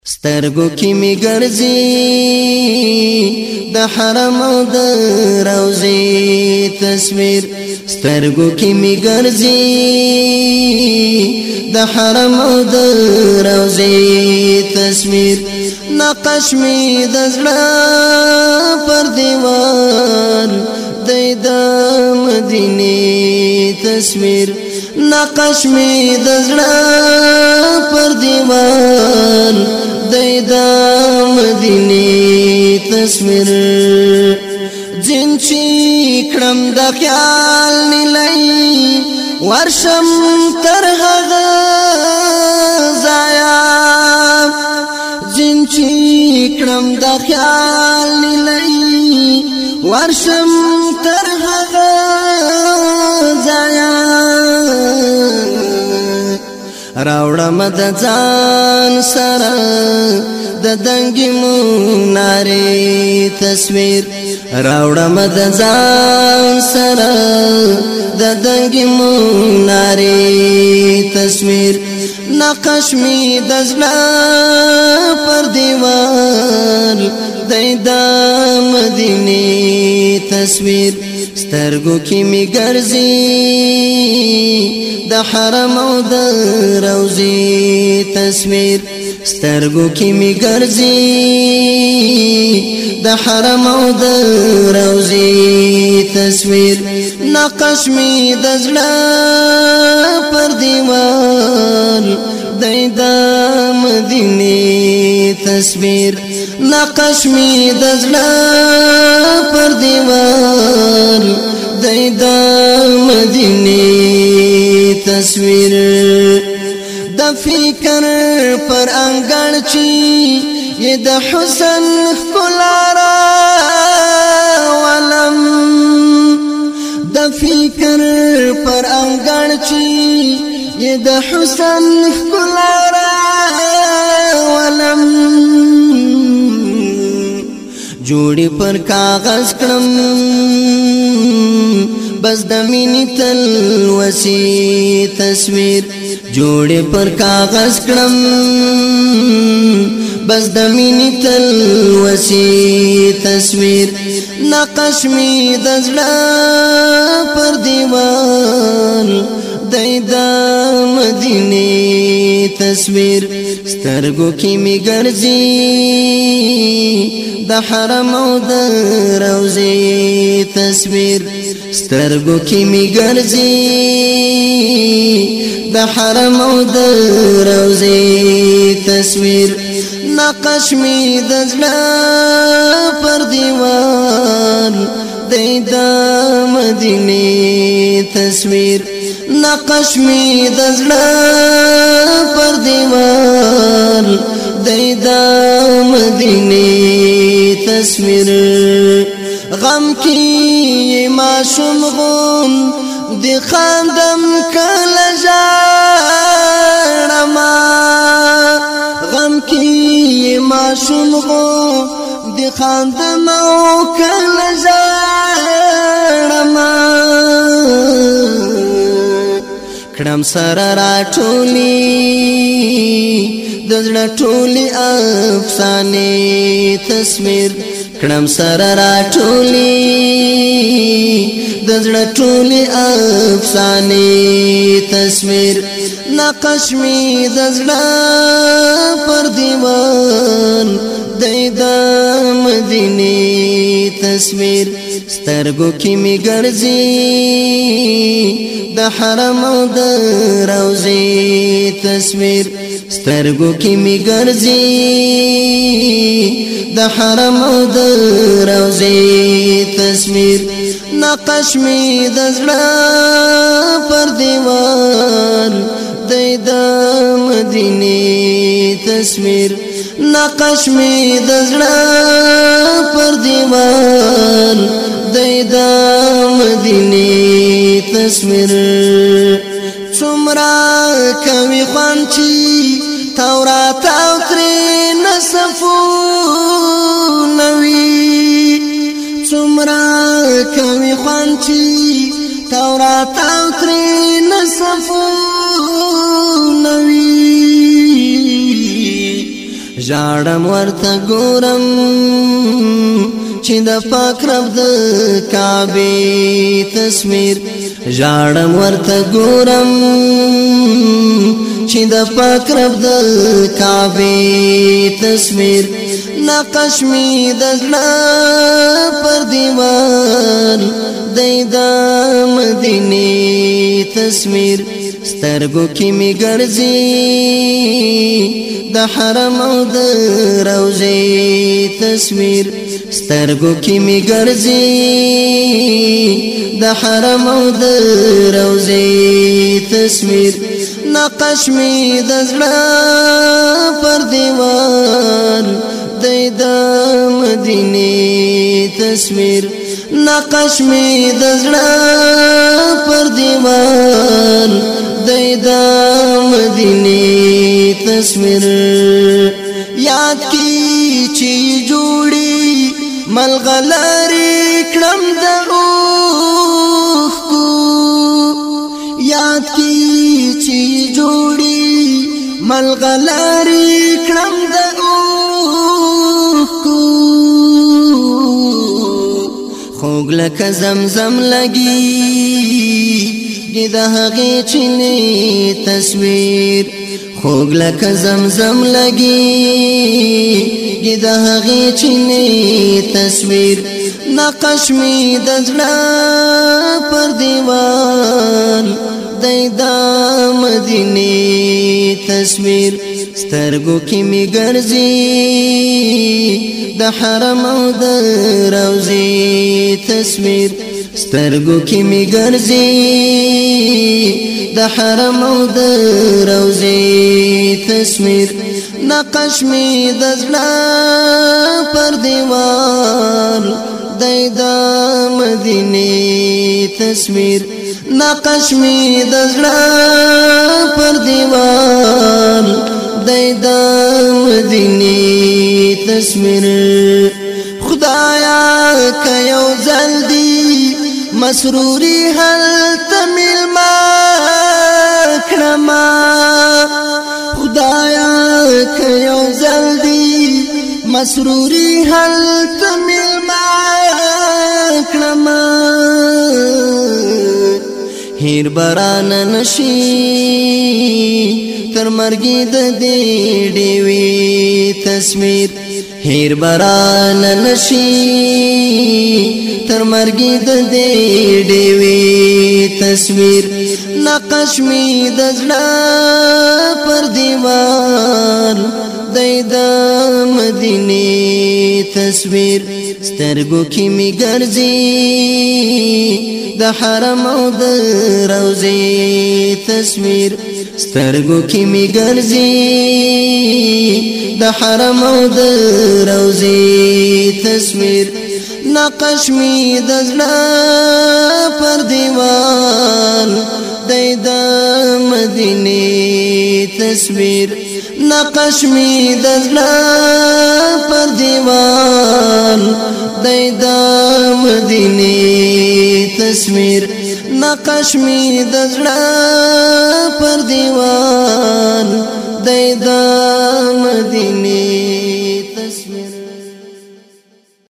سترګو کې می ګرځي د حرم او د روضې تصویر سترګو کې می ګرځي د حرم او د روضې تصویر نقش می د زړه پر دیوال د مدینه تصویر نقش می د زړه پر دیوال د مدینه تصویر جنچی کړم د خیال نیلای ورشم تر هغه زایا جنچی کړم د خیال نیلای ورشم تر هغه زایا راوړم د ځان سره د دنګي منارې تصویر راوړم د ځان سره د دنګي منارې تصویر نقش می د زړه پر دیوال د مدینه تصویر سترګو کې می ګرځي د حرم او د روضې تصویر سترګو کې می ګرځي د حرم او د روضې تصویر نقش می د زړه پر دیوال د مدینه تصویر نقش می د زړه پر دیوال د مدینه تصویر د فکر پر انګړ چی یہ د حسن کلارا ولم د فکر پر انګړ چی یہ د حسن کلارا ولم جوړی پر کاغذ کړم بس د مینې تلوسې تصویر جوړې پر کاغذ کړم بس د مینې تلوسې تصویر نقش می د زړه پر دیوال د مدینه تصویر سترګو کې می ګرځي د حرم او د روضې تصویر سترګو کې می ګرځي د حرم او د روضې تصویر نقش می د زړه پر دیوال د مدینه تصویر نقش می د زړه پر دیوال د مدینه تصویر غم کی معصوم غون دی خاندم کله ژړما غم کی معصوم غون دی خاندم کله ژړما کړم سره راټولي د زړه ټولي افسانې تصویر کړم سره راټولي د زړه ټولي افسانې تصویر نقش می د زړه پر دیوال د مدینه تصویر سترګو کې می ګرځي د حرم او د روضې تصویر سترګو کې می ګرځي د حرم او د روضې تصویر نقش می د زړه پر دیوال د مدینه تصویر نقش می د زړه پر دیوال د مدینه تصویر څومره کوي خوان چی تورات او ترې نصفو نوی څومره کوي خوان چی تورات او ترې نصفو نوی ژاړم ورته ګورم چې د پاک رب د کعبې تصویر ژاړم ورته ګورم چې د پاک رب د کعبې تصویر نقش می د زړه پر دیوال دی د مدینه تصویر سترګو کې می ګرځي د حرم او د روضې تصویر سترګو کې می ګرځي د حرم او د روضې تصویر نقش می د زړه پر دیوال دی د مدینه تصویر نقش می د زړه پر دیوال دی د مدینه تصویر یاد کی چې جوړي ملغلری کړم د اوخ کو یاد کی چې جوړي ملغلری کړم د اوخ کو خوږ لکه زمزم لګي د هغې چینې تصویر خوږ لکه زمزم لګي د هغې چینې تصویر نقش می د زړه پر دیوال دی د مدینه تصویر سترګو کې می ګرځي د حرم او د روضې تصویر سترګو کې می ګرځي د حرم او د روضې تصویر نقش می د زړه پر دیوال دی د مدینه تصویر نقش می د زړه پر دیوال دی د مدینه تصویر خدایا که یو ځل دی مسروری هل تملما کړما خدایا که یو ځل دی مسروری هل تملما کړما هیر بران نشي تر مرګي د دې ډېوې تصویر هیر بران نشي تر مرګي د دې ډېوې تصویر نقش می د زړه پر دیوال دی د مدینه تصویر سترګو کې می ګرځي د حرم او د روضې تصویر سترګو کې می ګرځي د حرم او د روضې تصویر نقش می د زړه پر دیوال دی د مدینه تصویر نقش می د زړه پر دیوال دی د مدینه تصویر نقش می د زړه پر دیوال دی د مدینه